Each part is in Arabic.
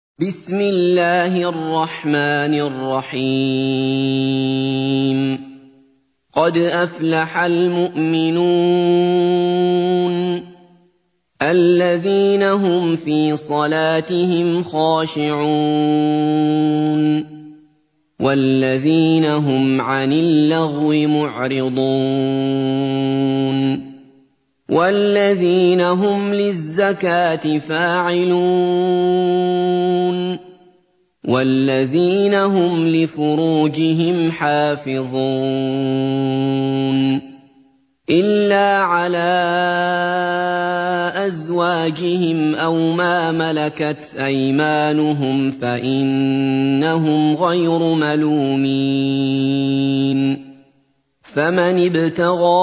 بسم الله الرحمن الرحيم قد أفلح المؤمنون الذين هم في صلاتهم خاشعون والذين هم عن اللغو معرضون والذين هم للزكاة فاعلون والذين هم لفروجهم حافظون إلا على أزواجهم أو ما ملكت أيمانهم فإنهم غير ملومين فمن ابتغى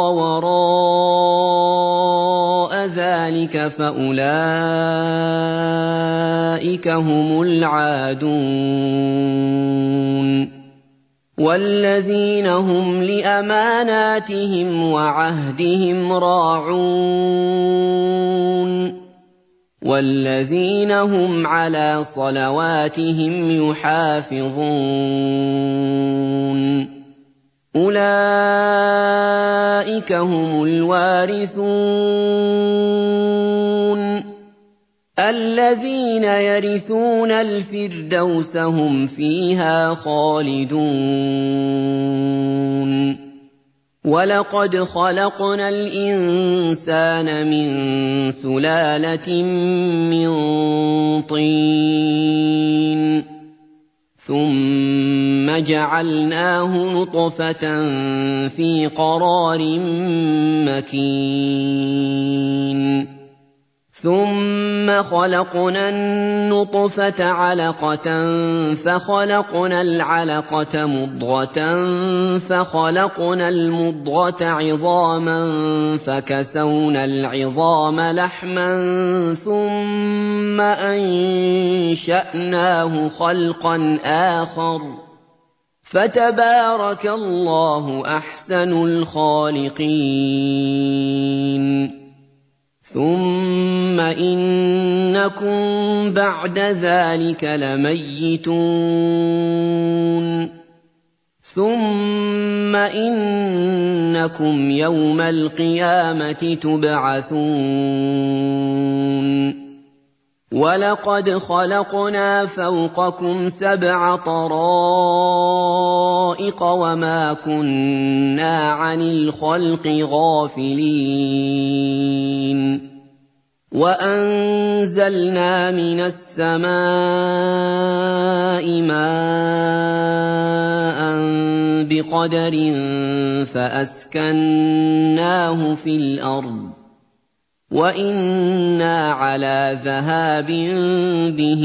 وراء ذلك فأولئك هم العادون والذين هم لأماناتهم وعهدهم راعون والذين هم على صلواتهم يحافظون أولئك هم الوارثون الذين يرثون الفردوس هم فيها خالدون ولقد خلقنا الإنسان من سلالة من طين ثم جعلناه نطفة في قرار مكين ثم خلقنا النطفة علقة فخلقنا العلقة مضغة فخلقنا المضغة عظاما فكسونا العظام لحما ثم أنشأناه خلقا آخر فتبارك الله أحسن الخالقين ثم إنكم بعد ذلك لميتون ثم إنكم يوم القيامة تبعثون ولقد خلقنا فوقكم 7 طرائق وما كنا عن الخلق غافلين وأنزلنا من السماء ماء بقدر فأسكناه في الأرض وإنا على ذهاب به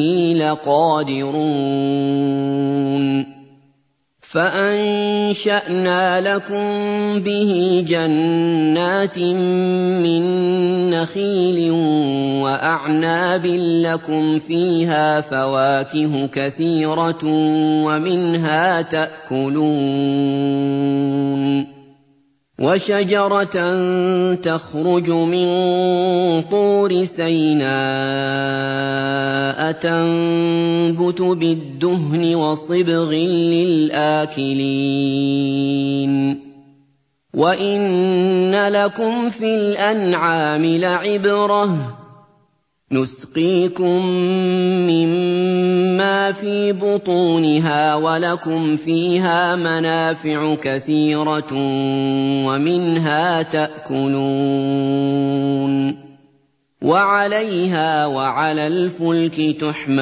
لقادرون فأنشأنا لكم به جنات من نخيل وأعناب لكم فيها فواكه كثيرة ومنها تأكلون وشجرة تخرج من طور سيناء تنبت بالدهن وصبغ للآكلين وإن لكم في الأنعام لعبرة نسقيكم مما في بطونها ولكم فيها منافع كثيرة ومنها تأكلون وعليها وعلى الفلك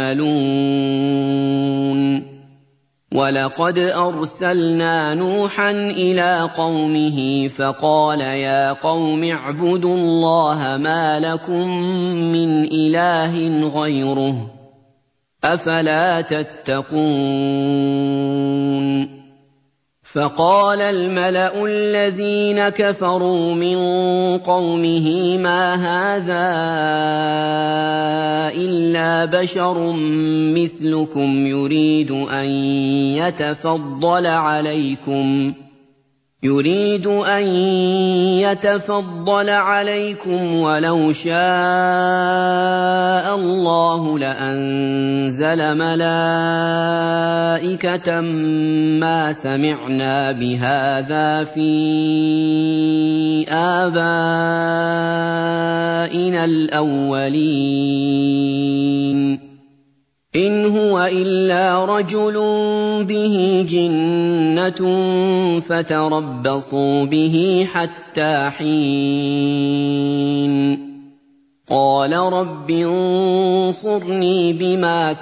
تحملون ولقد أرسلنا نوحا إلى قومه فقال يا قوم اعبدوا الله ما لكم من إله غيره أفلا تتقون فقال الملأ الذين كفروا من قومه ما هذا إلا بشر مثلكم يريد أن يتفضل عليكم يُرِيدُ أَن يَتَفَضَّلَ عَلَيْكُمْ وَلَوْ شَاءَ اللَّهُ لَأَنزَلَ مَلَائِكَةً مَّا سَمِعْنَا بِهَٰذَا فِي آبَائِنَا الْأَوَّلِينَ إِنْ هُوَ إِلَّا رَجُلٌ بِهِ جِنَّةٌ فَتَرَبَّصُوا بِهِ حَتَّىٰ حِينٍ قَالَ رَبِّ انصُرْنِي بِمَا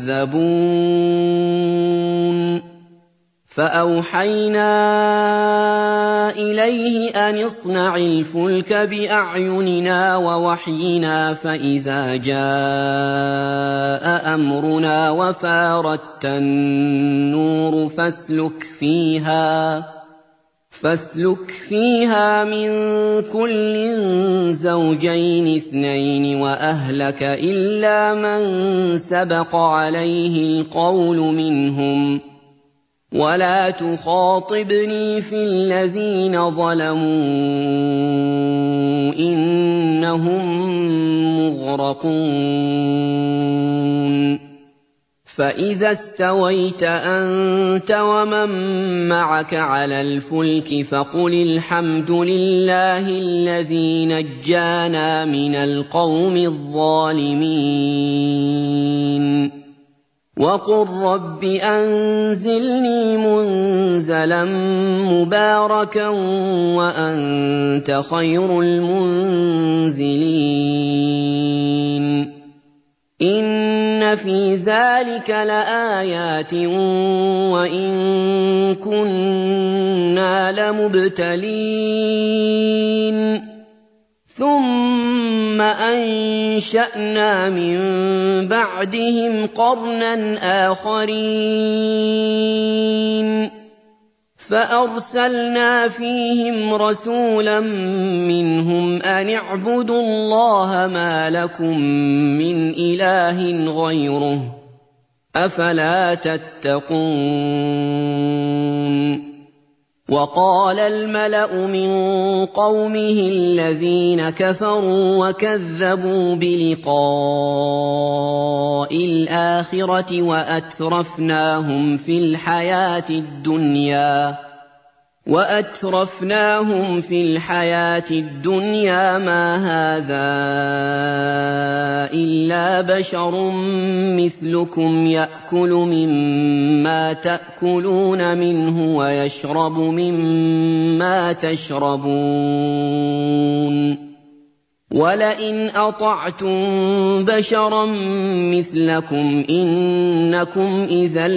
كَذَّبُونِ فَأَوْحَيْنَا إِلَيْهِ أَنِ اصْنَعِ الْفُلْكَ بِأَعْيُنِنَا وَوَحْيِنَا فَإِذَا جَاءَ أَمْرُنَا وَفَارَتِ النُّورُ فَاسْلُكْ فِيهَا مِن كُلٍّ زَوْجَيْنِ اثْنَيْنِ وَأَهْلَكَ إِلَّا مَن سَبَقَ عَلَيْهِ الْقَوْلُ مِنْهُمْ وَلَا تُخَاطِبْنِي فِي الَّذِينَ ظَلَمُوا إِنَّهُم مُّغْرَقُونَ فَإِذَا اسْتَوَيْتَ أَنتَ وَمَن مَّعَكَ عَلَى الْفُلْكِ فَقُلِ الْحَمْدُ لِلَّهِ الَّذِي نَجَّانَا مِنَ الْقَوْمِ الظَّالِمِينَ وَقُل رَّبِّ أَنزِلْنِي مُنزَلًا مُّبَارَكًا وَأَنتَ خَيْرُ الْمُنزِلِينَ إِنَّ فِي ذَٰلِكَ لَآيَاتٍ وَإِن كُنَّا لَمُبْتَلِينَ ثُمَّ أَنشَأْنَا مِن بَعْدِهِمْ قَرْنًا آخَرِينَ فَأَرْسَلْنَا فِيهِمْ رَسُولًا مِّنْهُمْ أَنِ اعْبُدُوا اللَّهَ مَا لَكُم مِّنْ إِلَٰهٍ غَيْرُهُ ۖ أَفَلَا تَتَّقُونَ وَقَالَ الْمَلَأُ مِن قَوْمِهِ الَّذِينَ كَفَرُوا وَكَذَّبُوا بِلِقَاءِ الْآخِرَةِ وَأَتْرَفْنَاهُمْ فِي الْحَيَاةِ الدُّنْيَا مَا هَٰذَا إِلَّا بَشَرٌ مِّثْلُكُمْ يَأْكُلُ مِمَّا تَأْكُلُونَ مِنْهُ وَيَشْرَبُ مِمَّا تَشْرَبُونَ وَلَئِنْ أَطَعْتُم بَشَرًا مِّثْلَكُمْ إِنَّكُمْ إِذًا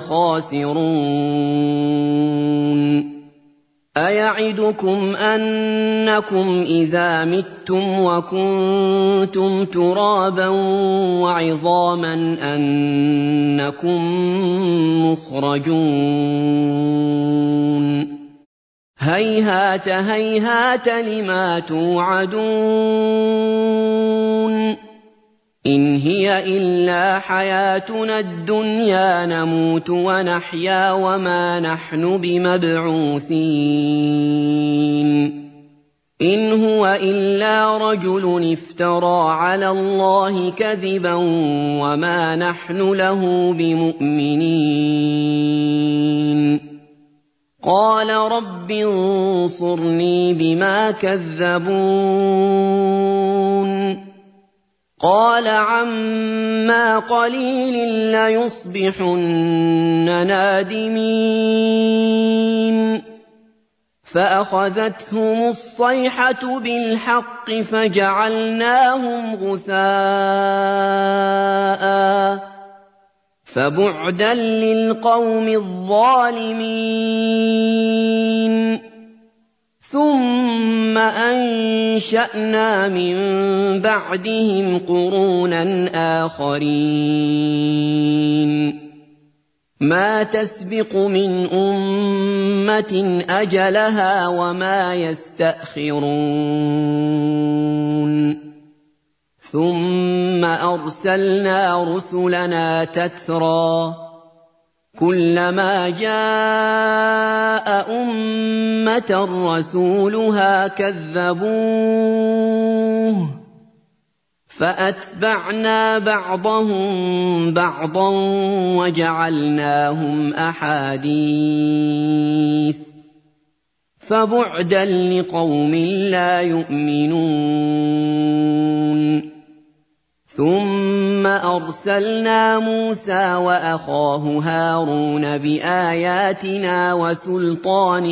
لَّخَاسِرُونَ أَيَعِدُكُمْ أَنَّكُمْ إِذَا مِتُّمْ وَكُنتُمْ تُرَابًا وَعِظَامًا أَنَّكُم مُّخْرَجُونَ هَيْهَاتَ هَيْهَاتَ لِمَا تُوعَدُونَ إِنْ هِيَ إِلَّا حَيَاتُنَا الدُّنْيَا نَمُوتُ وَنَحْيَا وَمَا نَحْنُ بِمَبْعُوثِينَ إِنْ هُوَ إِلَّا رَجُلٌ افْتَرَىٰ عَلَى اللَّهِ كَذِبًا وَمَا نَحْنُ لَهُ بِمُؤْمِنِينَ قَالَ رَبِّ انصُرْنِي بِمَا كَذَّبُونِ قَالَ عَمَّا قَلِيلٍ لَّيُصْبِحُنَّ نَادِمِينَ فَأَخَذَتْهُمُ الصَّيْحَةُ بِالْحَقِّ فَجَعَلْنَاهُمْ غُثَاءً فَبُعْدًا لِّلْقَوْمِ الظَّالِمِينَ ثُمَّ أَنشَأْنَا مِن بَعْدِهِمْ قُرُونًا آخَرِينَ مَا تَسْبِقُ مِنْ أُمَّةٍ أَجَلَهَا وَمَا يَسْتَأْخِرُونَ ثُمَّ أَرْسَلْنَا رُسُلَنَا تَتْرَىٰ كُلَّمَا جَاءَ أُمَّةً رَّسُولُهَا كَذَّبُوهُ فَأَتْبَعْنَا بَعْضَهُم بَعْضًا وَجَعَلْنَاهُمْ أَحَادِيثَ فَبُعْدًا لِّقَوْمٍ لَّا يُؤْمِنُونَ ثُمَّ أَرْسَلْنَا مُوسَىٰ وَأَخَاهُ هَارُونَ بِآيَاتِنَا وَسُلْطَانٍ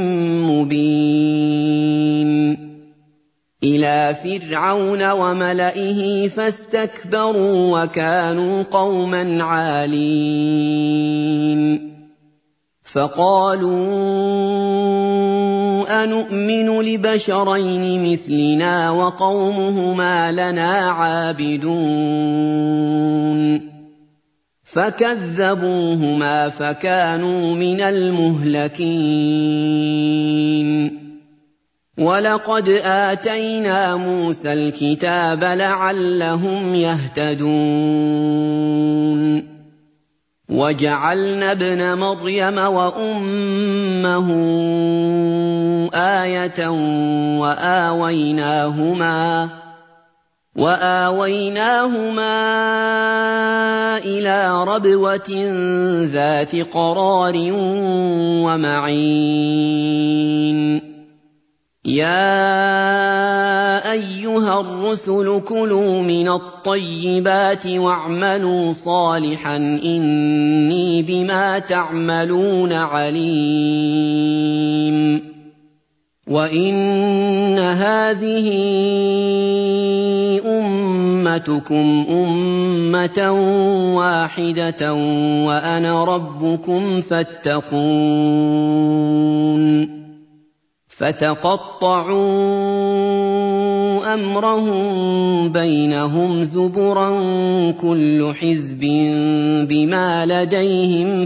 مُّبِينٍ إِلَىٰ فِرْعَوْنَ وَمَلَئِهِ فَاسْتَكْبَرُوا وَكَانُوا قَوْمًا عَالِينَ فَقَالُوا أَنُؤْمِنُ لِبَشَرَيْنِ مِثْلِنَا وَقَوْمُهُمَا لَنَا عَابِدُونَ فَكَذَّبُوهُمَا فَكَانُوا مِنَ الْمُهْلَكِينَ وَلَقَدْ آتَيْنَا مُوسَى الْكِتَابَ لَعَلَّهُمْ يَهْتَدُونَ وَجَعَلْنَا ابْنَ مَرْيَمَ وَأُمَّهُ آيَةً وَآوَيْنَاهُمَا إِلَىٰ رَبْوَةٍ ذَاتِ قَرَارٍ وَمَعِينٍ يَا أَيُّهَا الرُّسُلُ كُلُوا مِنَ الطَّيِّبَاتِ وَاعْمَلُوا صَالِحًا إِنِّي بِمَا تَعْمَلُونَ عَلِيمٌ وَإِنَّ هَٰذِهِ أُمَّتُكُمْ أُمَّةً وَاحِدَةً وَأَنَا رَبُّكُمْ فَاتَّقُونِ فَتَقَطَّعُوا أَمْرَهُم بَيْنَهُمْ زُبُرًا ۖ كُلُّ حِزْبٍ بِمَا لَدَيْهِمْ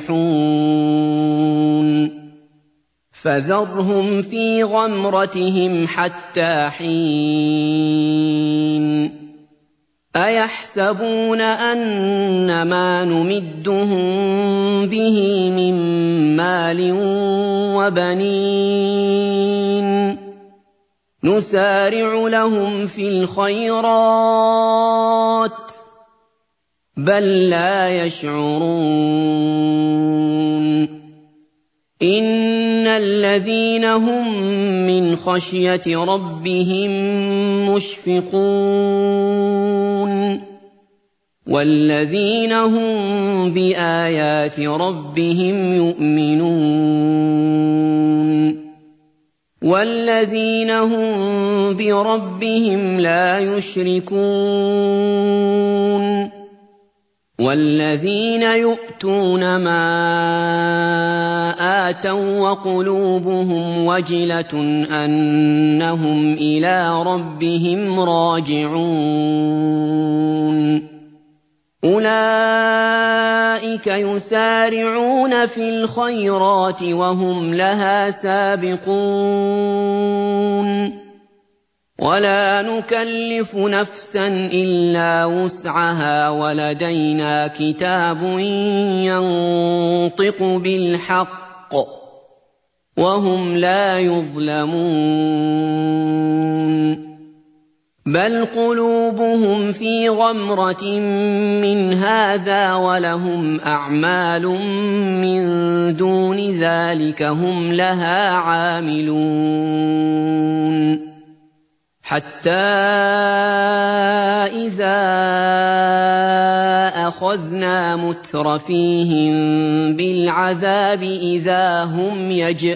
فَرِحُونَ فَذَرْهُمْ فِي غَمْرَتِهِمْ حَتَّىٰ حِينٍ أَيَحْسَبُونَ أَنَّمَا نُمِدُّهُم بِهِ مِن مَّالٍ وَبَنِينَ نُسَارِعُ لَهُمْ فِي الْخَيْرَاتِ بَل لَّا يَشْعُرُونَ إِنَّ الَّذِينَ هُم مِّنْ خَشْيَةِ رَبِّهِم مُّشْفِقُونَ وَالَّذِينَ هُم بِآيَاتِ رَبِّهِمْ يُؤْمِنُونَ وَالَّذِينَ هُم بِرَبِّهِمْ لَا يُشْرِكُونَ وَالَّذِينَ يُؤْتُونَ مَا آتَوا وَّقُلُوبُهُمْ وَجِلَةٌ أَنَّهُمْ إِلَىٰ رَبِّهِمْ رَاجِعُونَ أُولَٰئِكَ يُسَارِعُونَ فِي الْخَيْرَاتِ وَهُمْ لَهَا سَابِقُونَ وَلَا نُكَلِّفُ نَفْسًا إِلَّا وُسْعَهَا وَلَدَيْنَا كِتَابٌ يَنطِقُ بِالْحَقِّ وَهُمْ لَا يُظْلَمُونَ بَلْ قُلُوبُهُمْ فِي غَمْرَةٍ مِّنْ هَٰذَا وَلَهُمْ أَعْمَالٌ مِّن دُونِ ذَٰلِكَ هُمْ لَهَا عَامِلُونَ حَتَّىٰ إِذَا أَخَذْنَا مُتْرَفِيهِم بِالْعَذَابِ إِذَا هُمْ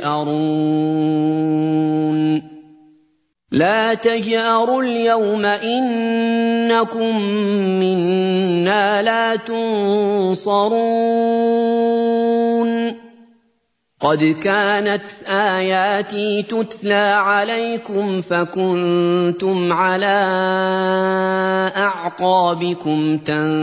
يَجْأَرُونَ لَا تَجْأَرُوا الْيَوْمَ إِنَّكُم مِّنَّا لَا تُنصَرُونَ قَدْ كَانَتْ آيَاتِي تُتْلَىٰ عَلَيْكُمْ فَكُنتُمْ عَلَىٰ أَعْقَابِكُمْ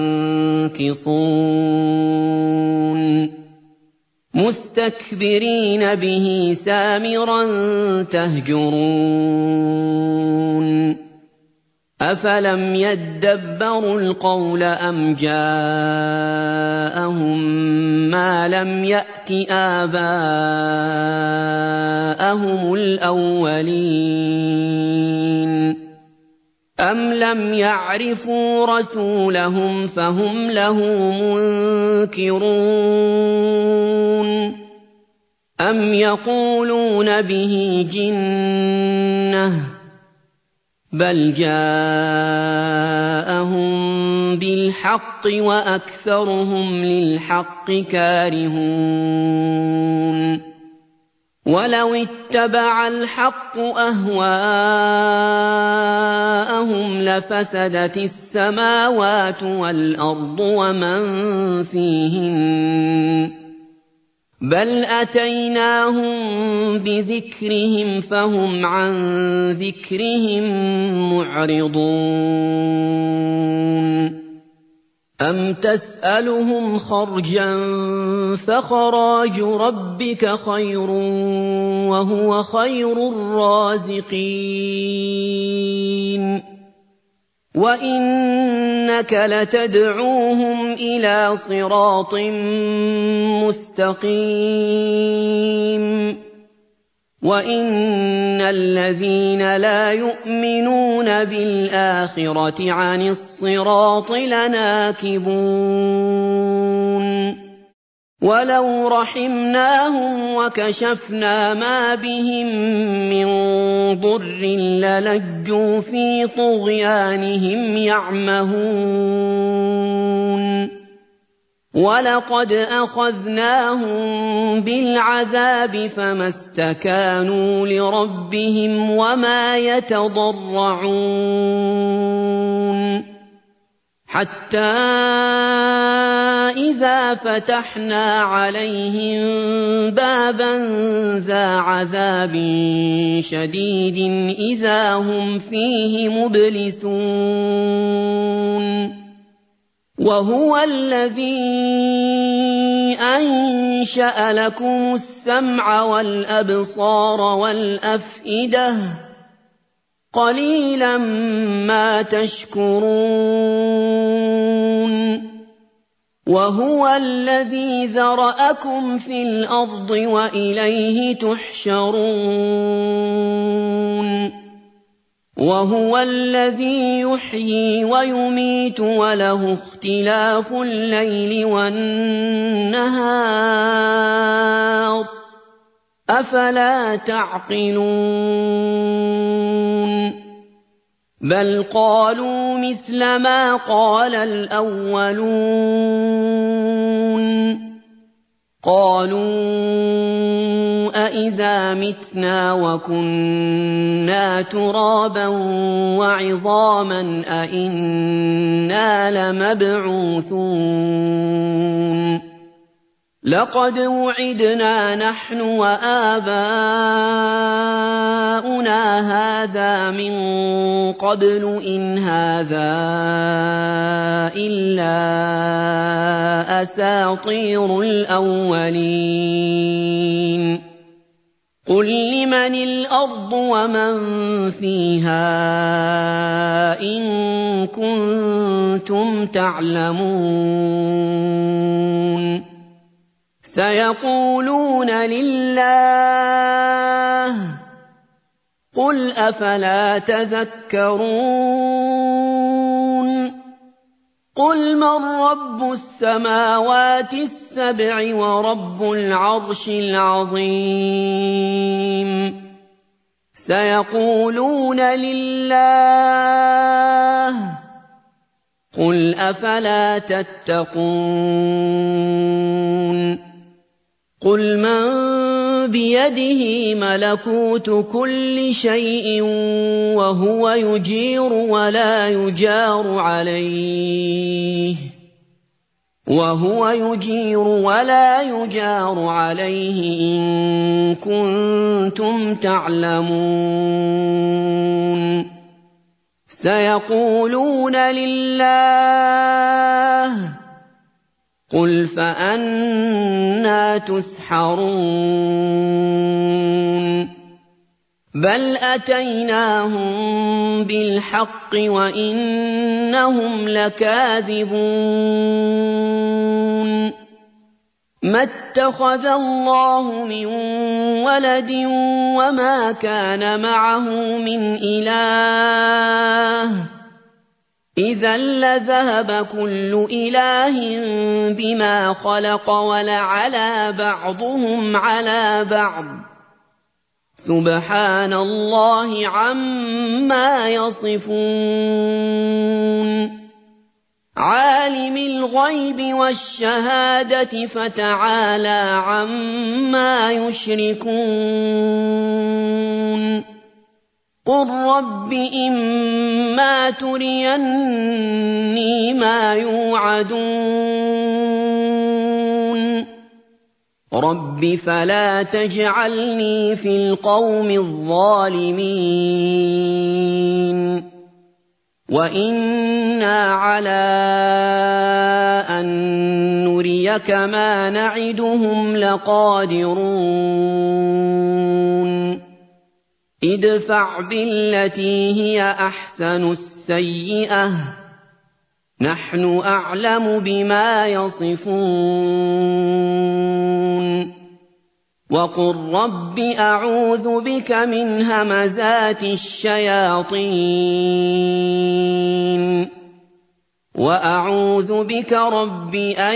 تَنكِصُونَ مُسْتَكْبِرِينَ بِهِ سَامِرًا تَهْجُرُونَ أَفَلَمْ يَدَّبَّرُوا الْقَوْلَ أَمْ جَاءَهُم مَّا لَمْ يَأْتِ آبَاءَهُمُ الْأَوَّلِينَ أَمْ لَمْ يَعْرِفُوا رَسُولَهُمْ فَهُمْ لَهُ مُنكِرُونَ أَمْ يَقُولُونَ بِهِ جِنَّةٌ بَلْ جَاءَهُم بِالْحَقِّ وَأَكْثَرُهُمْ لِلْحَقِّ كَارِهُونَ وَلَوِ اتَّبَعَ الْحَقُّ أَهْوَاءَهُمْ لَفَسَدَتِ السَّمَاوَاتُ وَالْأَرْضُ وَمَن فِيهِنَّ بَلْ أَتَيْنَاهُم بِذِكْرِهِمْ فَهُمْ عَن ذِكْرِهِم مُّعْرِضُونَ أَمْ تَسْأَلُهُمْ خَرْجًا فَخَرَاجُ رَبِّكَ خَيْرٌ وَهُوَ خَيْرُ الرَّازِقِينَ وَإِنَّكَ لَتَدْعُوهُمْ إِلَىٰ صِرَاطٍ مُّسْتَقِيمٍ وَإِنَّ الَّذِينَ لَا يُؤْمِنُونَ بِالْآخِرَةِ عَنِ الصِّرَاطِ لَنَاكِبُونَ وَلَوْ رَحِمْنَاهُمْ وَكَشَفْنَا مَا بِهِم مِّن ضُرٍّ لَّلَجُّوا فِي طُغْيَانِهِمْ يَعْمَهُونَ وَلَقَدْ أَخَذْنَاهُم بِالْعَذَابِ فَمَا اسْتَكَانُوا لِرَبِّهِمْ وَمَا يَتَضَرَّعُونَ حَتَّىٰ إِذَا فَتَحْنَا عَلَيْهِم بَابًا ذَا عَذَابٍ شَدِيدٍ إِذَا هُمْ فِيهِ مُبْلِسُونَ وَهُوَ الَّذِي أَنشَأَ لَكُمُ السَّمْعَ وَالْأَبْصَارَ وَالْأَفْئِدَةَ قَلِيلًا مَّا تَشْكُرُونَ وَهُوَ الَّذِي ذَرَأَكُمْ فِي الْأَرْضِ وَإِلَيْهِ تُحْشَرُونَ وَهُوَ الَّذِي يُحْيِي وَيُمِيتُ وَلَهُ اخْتِلَافُ اللَّيْلِ وَالنَّهَارِ ۚ أَفَلَا تَعْقِلُونَ بَلْ قَالُوا مِثْلَ مَا قَالَ الْأَوَّلُونَ قَالُوا أَإِذَا مِتْنَا وَكُنَّا تُرَابًا وَعِظَامًا أَإِنَّا لَمَبْعُوثُونَ لَقَدْ وُعِدْنَا نَحْنُ وَآبَاؤُنَا هَٰذَا مِن قَبْلُ إِنْ هَٰذَا إِلَّا أَسَاطِيرُ الْأَوَّلِينَ قُل لِّمَنِ الْأَرْضُ وَمَن فِيهَا إِن كُنتُمْ تَعْلَمُونَ سَيَقُولُونَ لِلَّهِ قُلْ أَفَلَا تَذَكَّرُونَ قُلْ مَن رَّبُّ السَّمَاوَاتِ السَّبْعِ وَرَبُّ الْعَرْشِ الْعَظِيمِ سَيَقُولُونَ لِلَّهِ قُلْ أَفَلَا تَتَّقُونَ قُلْ مَن بِيَدِهِ مَلَكُوتُ كُلِّ شَيْءٍ وَهُوَ يُجِيرُ وَلَا يُجَارُ عَلَيْهِ إِن كُنتُمْ تَعْلَمُونَ سَيَقُولُونَ لِلَّهِ قُلْ فَأَنَّىٰ تُسْحَرُونَ بَلْ أَتَيْنَاهُم بِالْحَقِّ وَإِنَّهُمْ لَكَاذِبُونَ مَا اتَّخَذَ اللَّهُ مِن وَلَدٍ وَمَا كَانَ مَعَهُ مِنْ إِلَٰهٍ ۚ إِذًا لَّذَهَبَ كُلُّ إِلَٰهٍ بِمَا خَلَقَ وَلَعَلَا بَعْضُهُمْ عَلَىٰ بَعْضٍ ۚ سُبْحَانَ اللَّهِ عَمَّا يَصِفُونَ عَالِمِ الْغَيْبِ وَالشَّهَادَةِ فَتَعَالَىٰ عَمَّا يُشْرِكُونَ قُل رَّبِّ إِمَّا تُرِيَنِّي مَا يُوعَدُونَ رَبِّ فَلَا تَجْعَلْنِي فِي الْقَوْمِ الظَّالِمِينَ وَإِنَّا عَلَىٰ أَن نُّرِيَكَ مَا نَعِدُهُمْ لَقَادِرُونَ ادْفَعْ بِالَّتِي هِيَ أَحْسَنُ السَّيِّئَةَ ۚ نَحْنُ أَعْلَمُ بِمَا يَصِفُونَ وَقُل رَّبِّ أَعُوذُ بِكَ مِنْ هَمَزَاتِ الشَّيَاطِينِ وَأَعُوذُ بِكَ رَبِّ أَن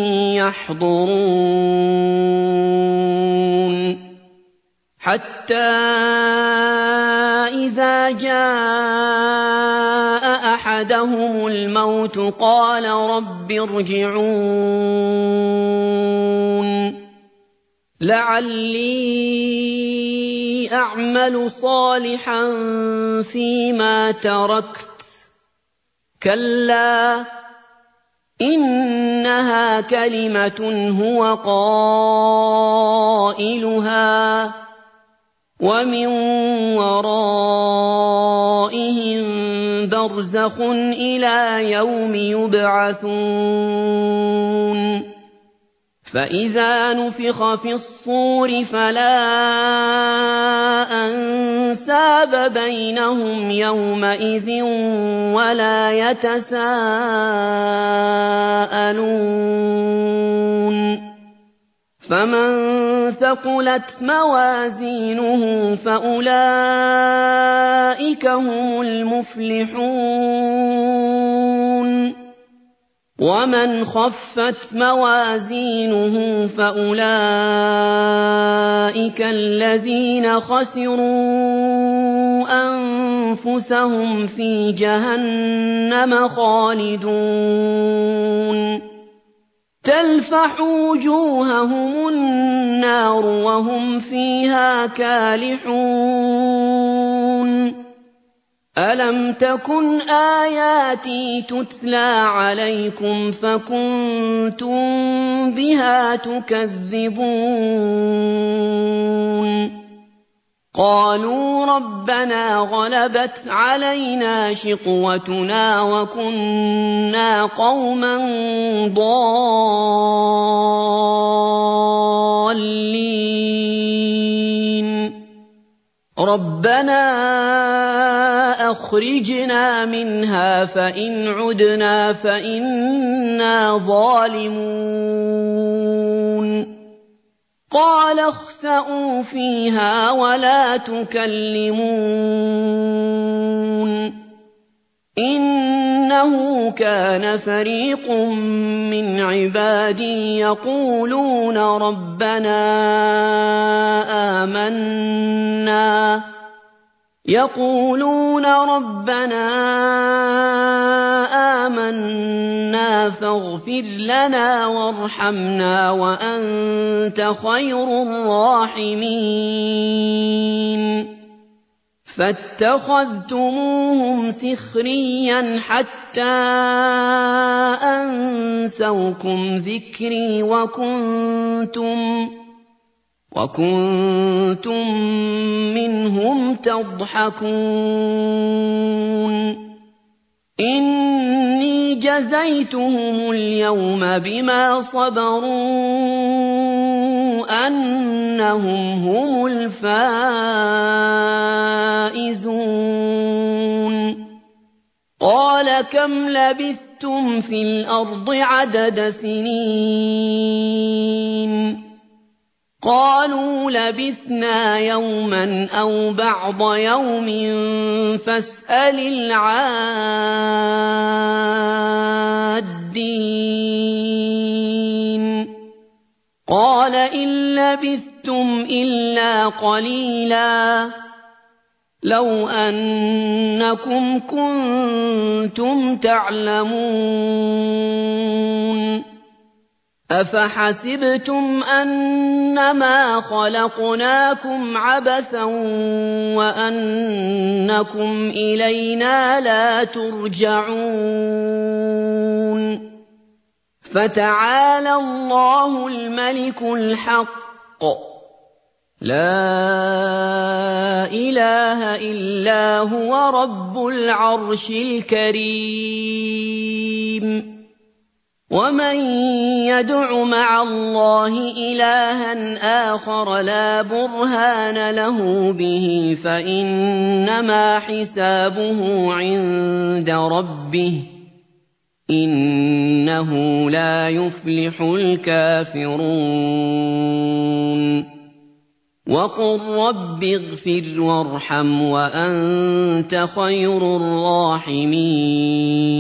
يَحْضُرُونِ حَتَّىٰ إِذَا جَاءَ أَحَدَهُمُ الْمَوْتُ قَالَ رَبِّ ارْجِعُونِ لَعَلِّي أَعْمَلُ صَالِحًا فِيمَا تَرَكْتُ ۚ كَلَّا إِنَّهَا كَلِمَةٌ هُوَ قَائِلُهَا ۖ وَمِن وَرَائِهِم بَرْزَخٌ إِلَىٰ يَوْمِ يُبْعَثُونَ فَإِذَا نُفِخَ فِي الصُّورِ فَلَا أَنسَابَ بَيْنَهُمْ يَوْمَئِذٍ وَلَا يَتَسَاءَلُونَ فَمَن ثَقُلَتْ مَوَازِينُهُ فَأُولَٰئِكَ هُمُ الْمُفْلِحُونَ وَمَنْ خَفَّتْ مَوَازِينُهُ فَأُولَٰئِكَ الَّذِينَ خَسِرُوا أَنفُسَهُمْ فِي جَهَنَّمَ خَالِدُونَ تَلْفَحُ وُجُوهَهُمُ النَّارُ وَهُمْ فِيهَا كَالِحُونَ أَلَمْ تَكُنْ آيَاتِي تُتْلَىٰ عَلَيْكُمْ فَكُنتُم بِهَا تُكَذِّبُونَ قَالُوا رَبَّنَا غَلَبَتْ عَلَيْنَا شِقْوَتُنَا وَكُنَّا قَوْمًا ضَالِّينَ رَبَّنَا أَخْرِجْنَا مِنْهَا فَإِنْ عُدْنَا فَإِنَّا ظَالِمُونَ قَالَ اخْسَئُوا فِيهَا وَلَا تُكَلِّمُونِ إِنَّهُ كَانَ فَرِيقٌ مِّنْ عِبَادِي يَقُولُونَ رَبَّنَا آمَنَّا فَاغْفِرْ لَنَا وَارْحَمْنَا وَأَنتَ خَيْرُ الرَّاحِمِينَ فَاتَّخَذْتُمُوهُمْ سِخْرِيًّا حَتَّىٰ أَنسَوْكُمْ ذِكْرِي وَكُنتُم مِّنْهُمْ تَضْحَكُونَ إِنِّي جَزَيْتُهُمُ الْيَوْمَ بِمَا صَبَرُوا أَنَّهُمْ هُمُ الْفَائِزُونَ قَالَ كَمْ لَبِثْتُمْ فِي الْأَرْضِ عَدَدَ سِنِينَ قَالُوا لَبِثْنَا يَوْمًا أَوْ بَعْضَ يَوْمٍ فَاسْأَلِ الْعَادِّينَ قَالَ إِن لَّبِثْتُمْ إِلَّا قَلِيلًا لَّوْ أَنَّكُمْ كُنتُمْ تَعْلَمُونَ أَفَحَسِبْتُمْ أَنَّمَا خَلَقْنَاكُمْ عَبَثًا وَأَنَّكُمْ إِلَيْنَا لَا تُرْجَعُونَ فَتَعَالَى اللَّهُ الْمَلِكُ الْحَقُّ لَا إِلَٰهَ إِلَّا هُوَ رَبُّ الْعَرْشِ الْكَرِيمِ وَمَن يَدْعُ مَعَ اللَّهِ إِلَٰهًا آخَرَ لَا بُرْهَانَ لَهُ بِهِ فَإِنَّمَا حِسَابُهُ عِندَ رَبِّهِ ۚ إِنَّهُ لَا يُفْلِحُ الْكَافِرُونَ وَقُل رَّبِّ اغْفِرْ وَارْحَمْ وَأَنتَ خَيْرُ الرَّاحِمِينَ